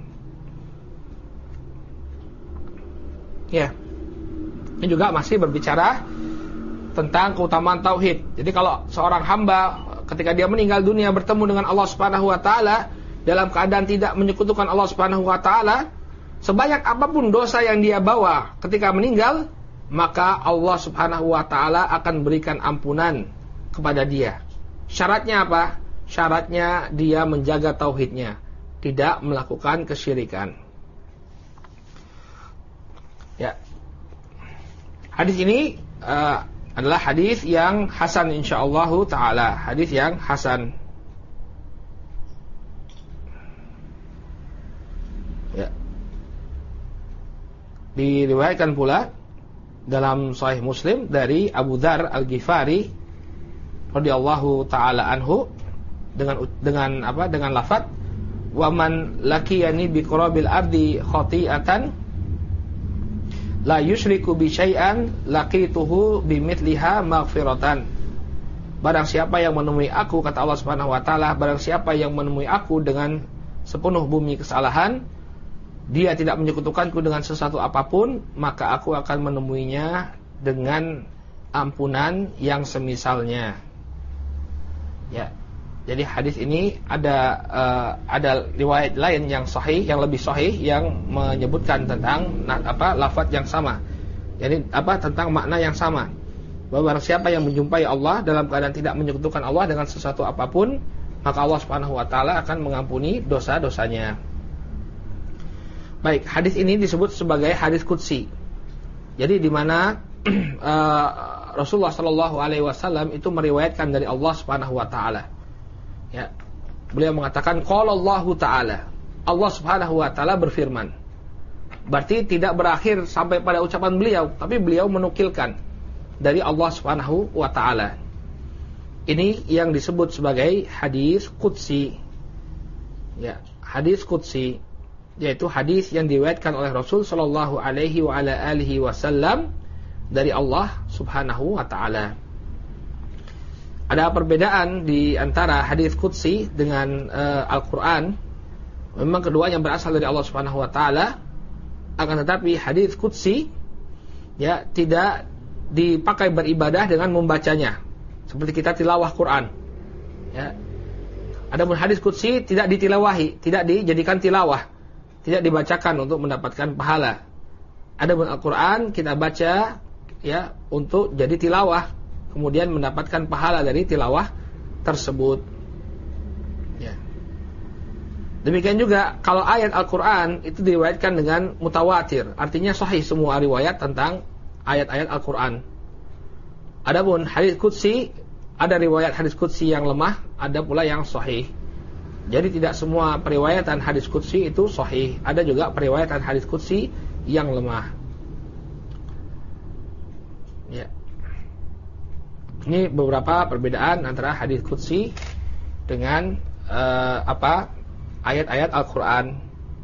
Ya, ini juga masih berbicara tentang keutamaan tauhid. Jadi kalau seorang hamba ketika dia meninggal dunia bertemu dengan Allah Subhanahu wa taala dalam keadaan tidak menyekutukan Allah Subhanahu wa taala, sebanyak apapun dosa yang dia bawa ketika meninggal, maka Allah Subhanahu wa taala akan berikan ampunan kepada dia. Syaratnya apa? Syaratnya dia menjaga tauhidnya, tidak melakukan kesyirikan. Ya. Hadis ini adalah hadis yang hasan insyaallah taala, hadis yang hasan. Ya. Diriwayatkan pula dalam Sahih Muslim dari Abu Dzar Al-Ghifari radhiyallahu taala anhu dengan lafaz wa man laqiyani biqurabil ardi khati'atan la yusyriku bi syai'an laqituhu bimithliha maghfiratan. Barang siapa yang menemui aku, kata Allah Subhanahu wa taala, barang siapa yang menemui aku dengan sepenuh bumi kesalahan, dia tidak menyekutukanku dengan sesuatu apapun, maka aku akan menemuinya dengan ampunan yang semisalnya. Ya. Jadi hadis ini ada riwayat lain yang sahih, yang lebih sahih, yang menyebutkan tentang lafaz yang sama. Jadi tentang makna yang sama. Bahwa barang siapa yang menjumpai Allah dalam keadaan tidak menyekutukan Allah dengan sesuatu apapun, maka Allah Subhanahu wa taala akan mengampuni dosa-dosanya. Baik, hadis ini disebut sebagai hadis qudsi. Jadi di mana Rasulullah sallallahu alaihi wasallam itu meriwayatkan dari Allah Subhanahu wa taala. Ya. Beliau mengatakan qala Allahu ta'ala. Allah Subhanahu wa taala berfirman. Berarti tidak berakhir sampai pada ucapan beliau, tapi beliau menukilkan dari Allah Subhanahu wa taala. Ini yang disebut sebagai hadis qudsi. Ya, hadis qudsi, yaitu hadis yang diriwayatkan oleh Rasul sallallahu alaihi wa ala alihi wasallam dari Allah Subhanahu wa taala. Ada perbedaan di antara hadis qudsi dengan Al-Qur'an. Memang keduanya berasal dari Allah Subhanahu wa taala, akan tetapi hadis qudsi ya tidak dipakai beribadah dengan membacanya, seperti kita tilawah Quran. Ya. Adapun hadis qudsi tidak ditilawahi, tidak dijadikan tilawah, tidak dibacakan untuk mendapatkan pahala. Adapun Al-Qur'an kita baca ya untuk jadi tilawah, kemudian mendapatkan pahala dari tilawah tersebut. Ya. Demikian juga kalau ayat Al-Qur'an itu diriwayatkan dengan mutawatir, artinya sahih semua riwayat tentang ayat-ayat Al-Qur'an. Adapun hadis qudsi, ada riwayat hadis qudsi yang lemah, ada pula yang sahih. Jadi tidak semua periwayatan hadis qudsi itu sahih, ada juga periwayatan hadis qudsi yang lemah. Ya. Ini beberapa perbedaan antara hadis qudsi dengan ayat-ayat Al-Qur'an.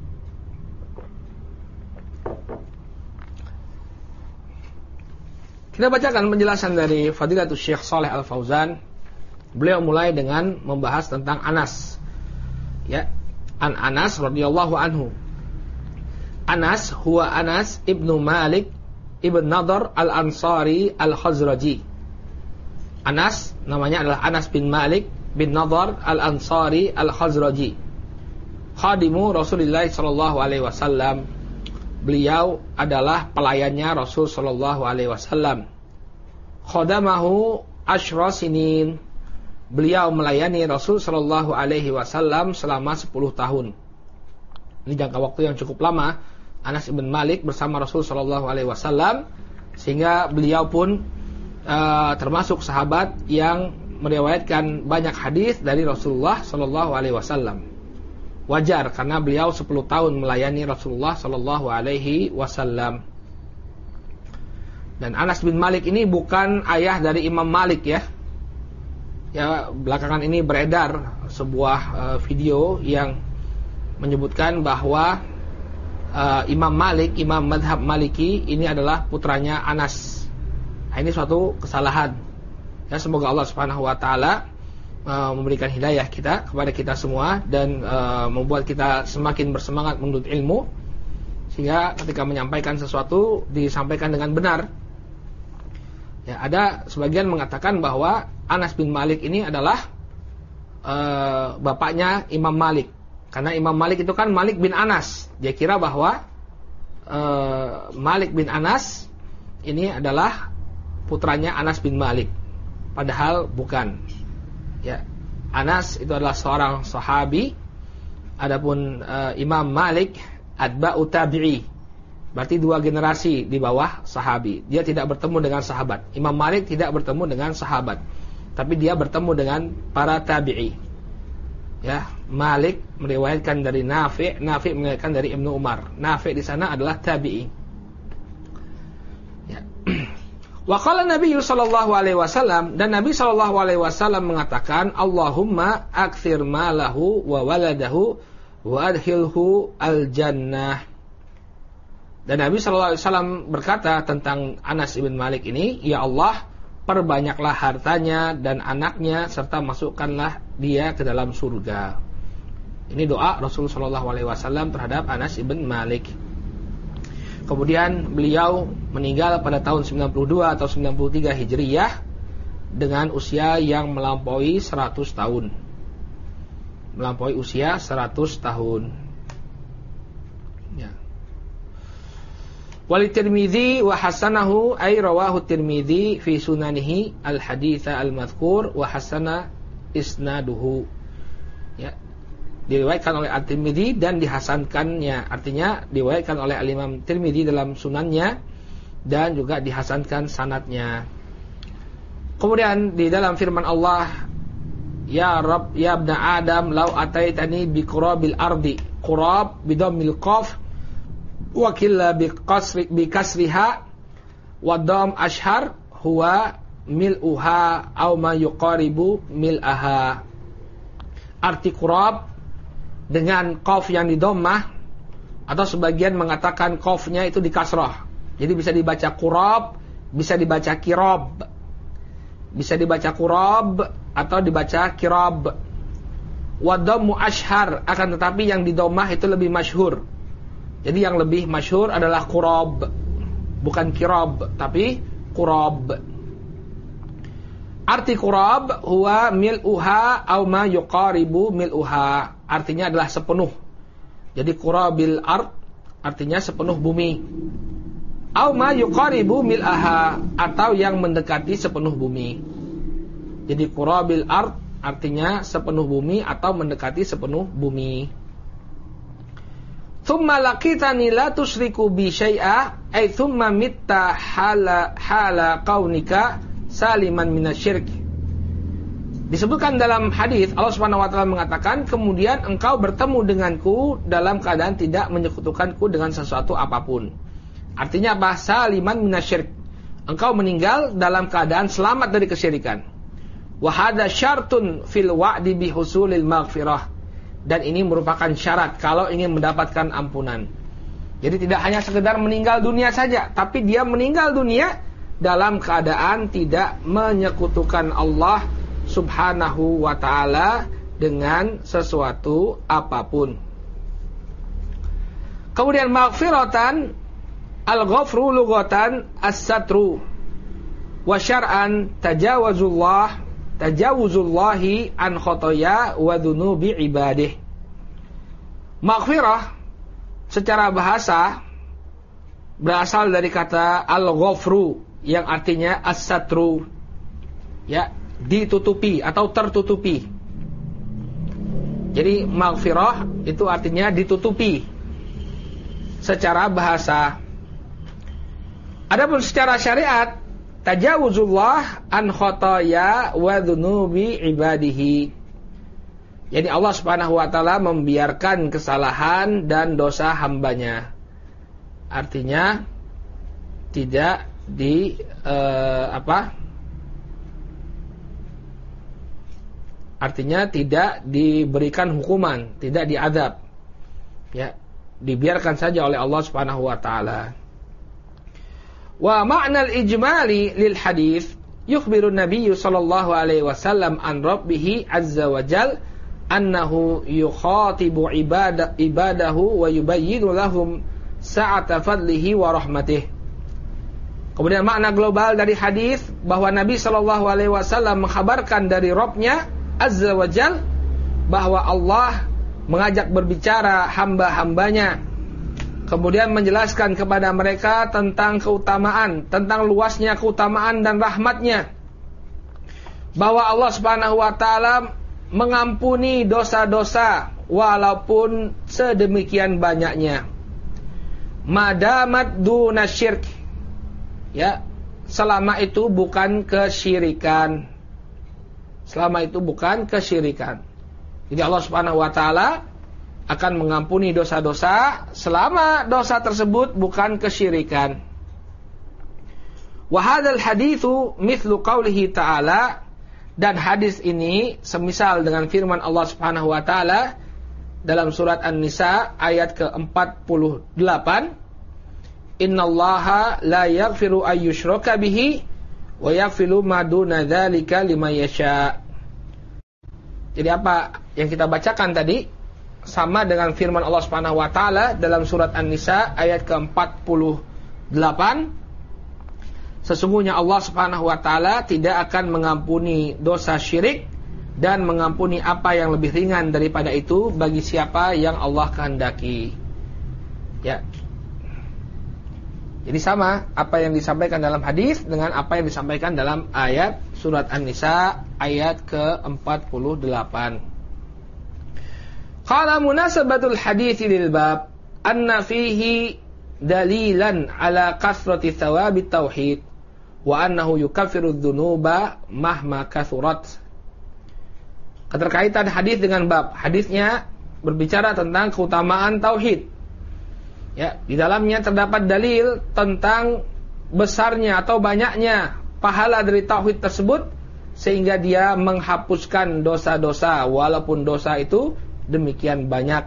Kita bacakan penjelasan dari Fadilatul Syekh Shalih Al-Fauzan. Beliau mulai dengan membahas tentang Anas. Ya, Anas radhiyallahu anhu. Anas huwa Anas ibnu Malik ibn Nadhr al-Ansari al-Khazraji. Anas namanya adalah Anas bin Malik bin Nadhr al-Ansari al-Khazraji. Khadimu Rasulullah sallallahu alaihi wasallam. Beliau adalah pelayannya Rasul sallallahu alaihi wasallam. Khadamahu asyra sinin. Beliau melayani Rasul sallallahu alaihi wasallam selama 10 tahun. Ini jangka waktu yang cukup lama Anas bin Malik bersama Rasul sallallahu alaihi wasallam, sehingga beliau pun termasuk sahabat yang meriwayatkan banyak hadis dari Rasulullah sallallahu alaihi wasallam. Wajar karena beliau 10 tahun melayani Rasulullah sallallahu alaihi wasallam. Dan Anas bin Malik ini bukan ayah dari Imam Malik ya. Ya, belakangan ini beredar sebuah video yang menyebutkan bahwa Imam Malik, Imam Madhab Maliki ini adalah putranya Anas. Nah, ini suatu kesalahan. Ya, semoga Allah Subhanahu wa taala memberikan hidayah kepada kita semua dan membuat kita semakin bersemangat menuntut ilmu, sehingga ketika menyampaikan sesuatu disampaikan dengan benar. Ya, ada sebagian mengatakan bahwa Anas bin Malik ini adalah bapaknya Imam Malik, karena Imam Malik itu kan Malik bin Anas. Dia kira bahwa Malik bin Anas ini adalah putranya Anas bin Malik, padahal bukan. Ya, Anas itu adalah seorang sahabi. Adapun Imam Malik atba'u tabi'i, berarti 2 generasi di bawah sahabi. Dia tidak bertemu dengan sahabat. Imam Malik tidak bertemu dengan sahabat, tapi dia bertemu dengan para tabi'i. Ya, Malik meriwayatkan dari Nafi', Nafi' meriwayatkan dari Ibnu Umar. Nafi' di sana adalah tabi'i. Ya. Wa qala Nabi sallallahu alaihi wasallam, dan Nabi sallallahu alaihi wasallam mengatakan, Allahumma aktsir malahu wa waladahu wa adkhilhu al-jannah. Dan Nabi sallallahu alaihi wasallam berkata tentang Anas bin Malik ini, ya Allah, perbanyaklah hartanya dan anaknya serta masukkanlah dia ke dalam surga. Ini doa Rasulullah sallallahu alaihi wasallam terhadap Anas bin Malik. Kemudian beliau meninggal pada tahun 92 atau 93 Hijriyah dengan usia yang melampaui 100 tahun. Melampaui usia 100 tahun. Ya. Wali Tirmidzi wa hasanahu ay rawahu Tirmidzi fi sunanihi al-haditsa al-madhkur wa hasana isnaduhu. Ya. Diriwayatkan oleh At-Tirmidzi dan dihasankannya, artinya diriwayatkan oleh Al-Imam Tirmidzi dalam sunannya dan juga dihasankan sanadnya. Kemudian di dalam firman Allah, ya Rabb ya ibna Adam law ataitani bi qurabil ardi, qurab bidammil qaf wa killa bi kasriha wa dam ashhar huwa mil'uha aw ma yuqaribu mil'aha. Arti qurab dengan qaf yang didommah, atau sebagian mengatakan qafnya itu di kasrah. Jadi bisa dibaca qurab, bisa dibaca kirab. Bisa dibaca qurab atau dibaca kirab. Wa dhammu ashhar, akan tetapi yang didommah itu lebih masyhur. Jadi yang lebih masyhur adalah qurab, bukan kirab, tapi qurab. Arti qurab huwa mil'uha aw ma yuqaribu mil'uha, artinya adalah sepenuh. Jadi qurabil ard artinya sepenuh bumi. Au ma yuqaribu mil'aha, atau yang mendekati sepenuh bumi. Jadi qurabil ard artinya sepenuh bumi atau mendekati sepenuh bumi. Tsumma laqitani la tusyriku bi syai'a, ay tsumma mitta hala kaunika saliman minasyirk. Disebutkan dalam hadis Allah Subhanahu wa taala mengatakan, kemudian engkau bertemu denganku dalam keadaan tidak menyekutukanku dengan sesuatu apapun. Artinya apa? Saliman minasyirk. Engkau meninggal dalam keadaan selamat dari kesyirikan. Wa hadza syartun fil wa'di bi husulil maghfirah. Dan ini merupakan syarat kalau ingin mendapatkan ampunan. Jadi tidak hanya sekedar meninggal dunia saja, tapi dia meninggal dunia dalam keadaan tidak menyekutukan Allah Subhanahu wa ta'ala dengan sesuatu apapun. Kemudian maghfiratan, al-ghafru lughatan as-satru, wa syar'an tajawuzullahi an khotoya wa dhunubi ibadih. Maghfirah secara bahasa berasal dari kata al-ghafru yang artinya as-satru, ya, ditutupi atau tertutupi. Jadi maghfirah itu artinya ditutupi secara bahasa. Adapun secara syariat, tajawuzullah an khotoya wa dhunubi ibadihi. Jadi Allah Subhanahu wa taala membiarkan kesalahan dan dosa hambanya. Artinya tidak Artinya tidak diberikan hukuman, tidak diadab. Ya, dibiarkan saja oleh Allah Subhanahu wa taala. Wa ma'nal ijmali lil hadis yukhbiru Nabi sallallahu alaihi wasallam an Rabbih azza wa jal annahu yukhatibu ibadahu wa yubayyinu lahum sa'ata fadlihi wa rahmatih. Kemudian makna global dari hadis bahwa Nabi sallallahu alaihi wasallam mengkhabarkan dari Rabb-Nya azza wa jal bahwa Allah mengajak berbicara hamba-hambanya, kemudian menjelaskan kepada mereka tentang keutamaan, tentang luasnya keutamaan dan rahmatnya, bahwa Allah Subhanahu wa taala mengampuni dosa-dosa walaupun sedemikian banyaknya, madamat duna syirk, ya, selama itu bukan kesyirikan. Selama itu bukan kesyirikan. Jadi Allah Subhanahu wa taala akan mengampuni dosa-dosa selama dosa tersebut bukan kesyirikan. Wa hadzal haditsu mithlu qaulihi ta'ala, dan hadis ini semisal dengan firman Allah Subhanahu wa taala dalam surat An-Nisa ayat ke-48, innallaha la yaghfiru ayyushraka bihi wa yaghfiru ma duna dzalika liman yasha. Jadi apa yang kita bacakan tadi sama dengan firman Allah Subhanahu wa taala dalam surat An-Nisa ayat ke-48, sesungguhnya Allah Subhanahu wa taala tidak akan mengampuni dosa syirik dan mengampuni apa yang lebih ringan daripada itu bagi siapa yang Allah kehendaki. Ya. Jadi sama apa yang disampaikan dalam hadis dengan apa yang disampaikan dalam ayat surat An-Nisa ayat ke-48. Qala munasabatul hadits lil bab anna fihi dalilan ala kasrati thawabit tauhid wa annahu yukaffiru dzunuba mahma kathurat. Keterkaitan hadis dengan bab, hadisnya berbicara tentang keutamaan tauhid. Ya, di dalamnya terdapat dalil tentang besarnya atau banyaknya pahala dari tauhid tersebut sehingga dia menghapuskan dosa-dosa walaupun dosa itu demikian banyak.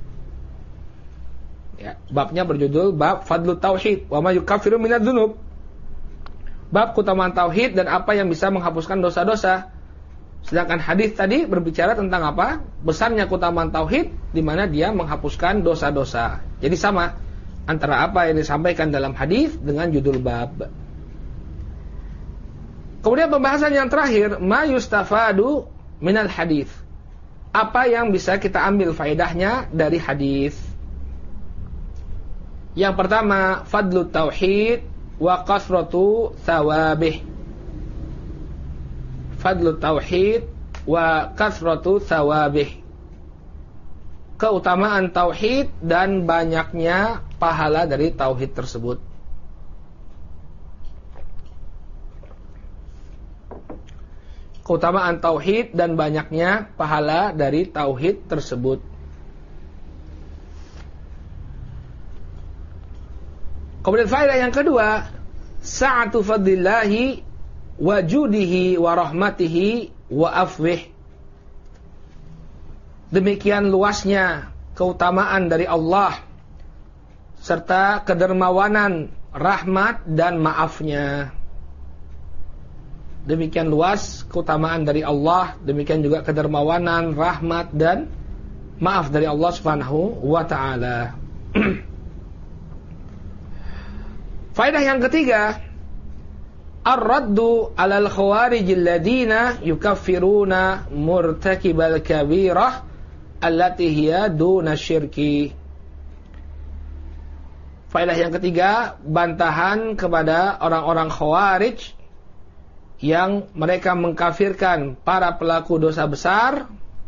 Ya, babnya berjudul bab fadlu tauhid wa ma yukaffiru minadz dzunub. Bab keutamaan tauhid dan apa yang bisa menghapuskan dosa-dosa. Sedangkan hadis tadi berbicara tentang apa? Besarnya keutamaan tauhid di mana dia menghapuskan dosa-dosa. Jadi sama antara apa yang disampaikan dalam hadis dengan judul bab. Kemudian pembahasan yang terakhir, ma yustafadu minal hadis. Apa yang bisa kita ambil faedahnya dari hadis? Yang pertama, fadlut tauhid wa kasratu thawabih. Fadlut tauhid wa kasratu thawabih. Keutamaan tauhid dan banyaknya pahala dari tauhid tersebut. Keutamaan tauhid dan banyaknya pahala dari tauhid tersebut. Kemudian faedah yang kedua, sa'atu fadlillahi wa judihi wa rahmatihi wa afwih. Demikian luasnya keutamaan dari Allah serta kedermawanan, rahmat dan maafnya. Demikian luas keutamaan dari Allah, demikian juga kedermawanan, rahmat dan maaf dari Allah Subhanahu wa taala. Faedah yang ketiga, ar-raddu 'alal khawarijil ladina yukaffiruna murtakibal kabirah allati hiya duna syirki. Faedah yang ketiga, bantahan kepada orang-orang khawarij yang mereka mengkafirkan para pelaku dosa besar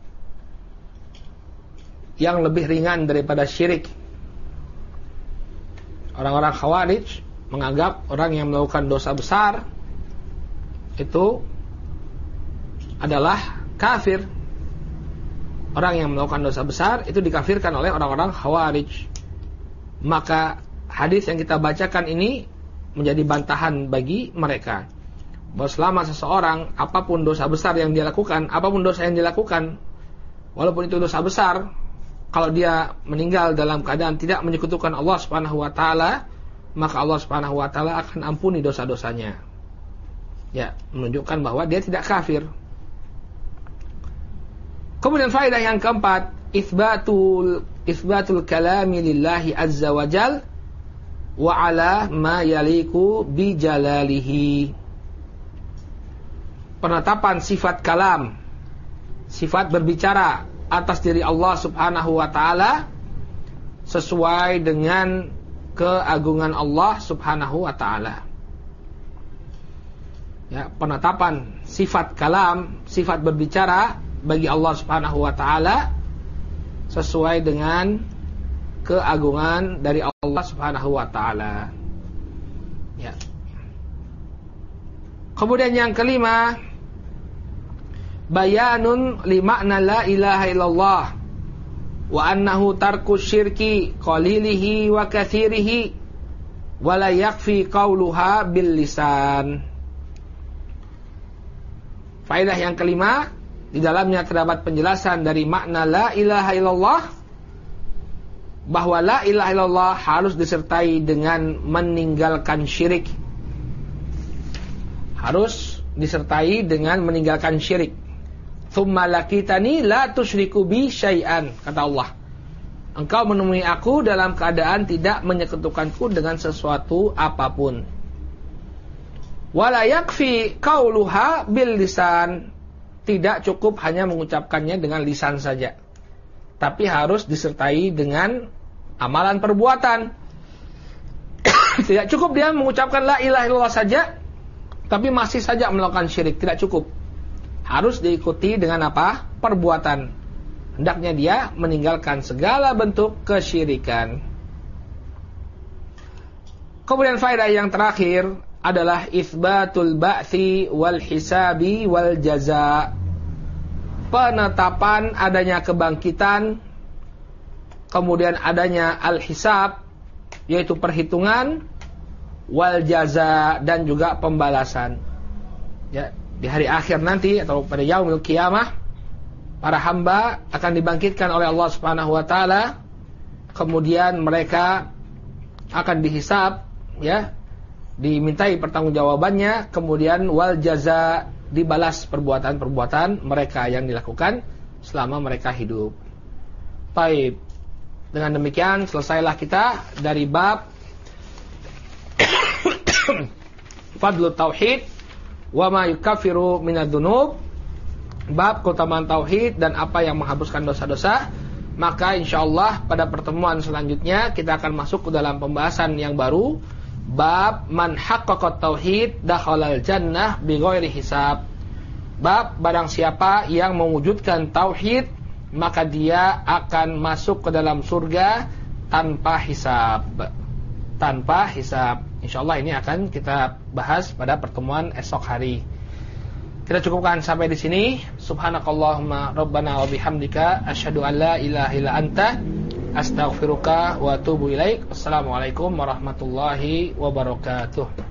yang lebih ringan daripada syirik. Orang-orang khawarij menganggap orang yang melakukan dosa besar itu adalah kafir. Orang yang melakukan dosa besar itu dikafirkan oleh orang-orang khawarij. Maka hadis yang kita bacakan ini menjadi bantahan bagi mereka, bahwa selama seseorang, apapun dosa besar yang dia lakukan, apapun dosa yang dilakukan, walaupun itu dosa besar, kalau dia meninggal dalam keadaan tidak menyekutukan Allah Subhanahu wa taala, maka Allah Subhanahu wa taala akan ampuni dosa-dosanya. Ya, menunjukkan bahwa dia tidak kafir. Kemudian faedah yang keempat, isbatul kalami lillahi azza wa jal wa ala ma yaliku bi jalalihi. Penetapan sifat kalam, sifat berbicara atas diri Allah Subhanahu wa taala sesuai dengan keagungan Allah Subhanahu wa taala. Ya, penetapan sifat kalam, sifat berbicara bagi Allah Subhanahu wa taala sesuai dengan keagungan dari Allah Subhanahu wa taala. Ya. Kemudian yang kelima, bayanun li makna la ilaha illallah wa annahu tarku syirki qalilihi wa katsirihi wa la yakfi qauluha bil lisan. Faedah yang kelima, di dalamnya terdapat penjelasan dari makna la ilaha illallah, bahwa la ilaha illallah harus disertai dengan meninggalkan syirik. Harus disertai dengan meninggalkan syirik. Tsumma laqitani la tusyriku bi syai'an, kata Allah. Engkau menemui aku dalam keadaan tidak menyekutukanku dengan sesuatu apapun. Wala yakfi qauluha bil lisan. Tidak cukup hanya mengucapkannya dengan lisan saja, tapi harus disertai dengan amalan perbuatan. Tidak cukup dia mengucapkan la ilaha illallah saja, tapi masih saja melakukan syirik. Tidak cukup. Harus diikuti dengan apa? Perbuatan. Hendaknya dia meninggalkan segala bentuk kesyirikan. Kemudian faedah yang terakhir adalah itsbatul ba'tsi wal hisabi wal jaza. Penetapan adanya kebangkitan, kemudian adanya al-hisab, yaitu perhitungan, wal jaza, dan juga pembalasan. Ya, di hari akhir nanti atau pada yaumul qiyamah, para hamba akan dibangkitkan oleh Allah Subhanahu wa taala, kemudian mereka akan dihisab, ya, dimintai pertanggungjawabannya, kemudian wal jaza, dibalas perbuatan-perbuatan mereka yang dilakukan selama mereka hidup. Baik. Dengan demikian selesailah kita dari bab Fadlut Tauhid wa ma yukaffiru minadz dzunub, bab keutamaan tauhid dan apa yang menghapuskan dosa-dosa. maka insyaallah pada pertemuan selanjutnya kita akan masuk ke dalam pembahasan yang baru, bab man haqqaqat tauhid dakhalal jannah bighairi hisab. Bab barang siapa yang mewujudkan tauhid maka dia akan masuk ke dalam surga tanpa hisab. Tanpa hisab. Insyaallah ini akan kita bahas pada pertemuan esok hari. Kita cukupkan sampai di sini. Subhanakallahumma rabbana wa bihamdika asyhadu an la ilaha illa anta astaghfiruka wa atubu ilaik. Wassalamualaikum warahmatullahi wabarakatuh.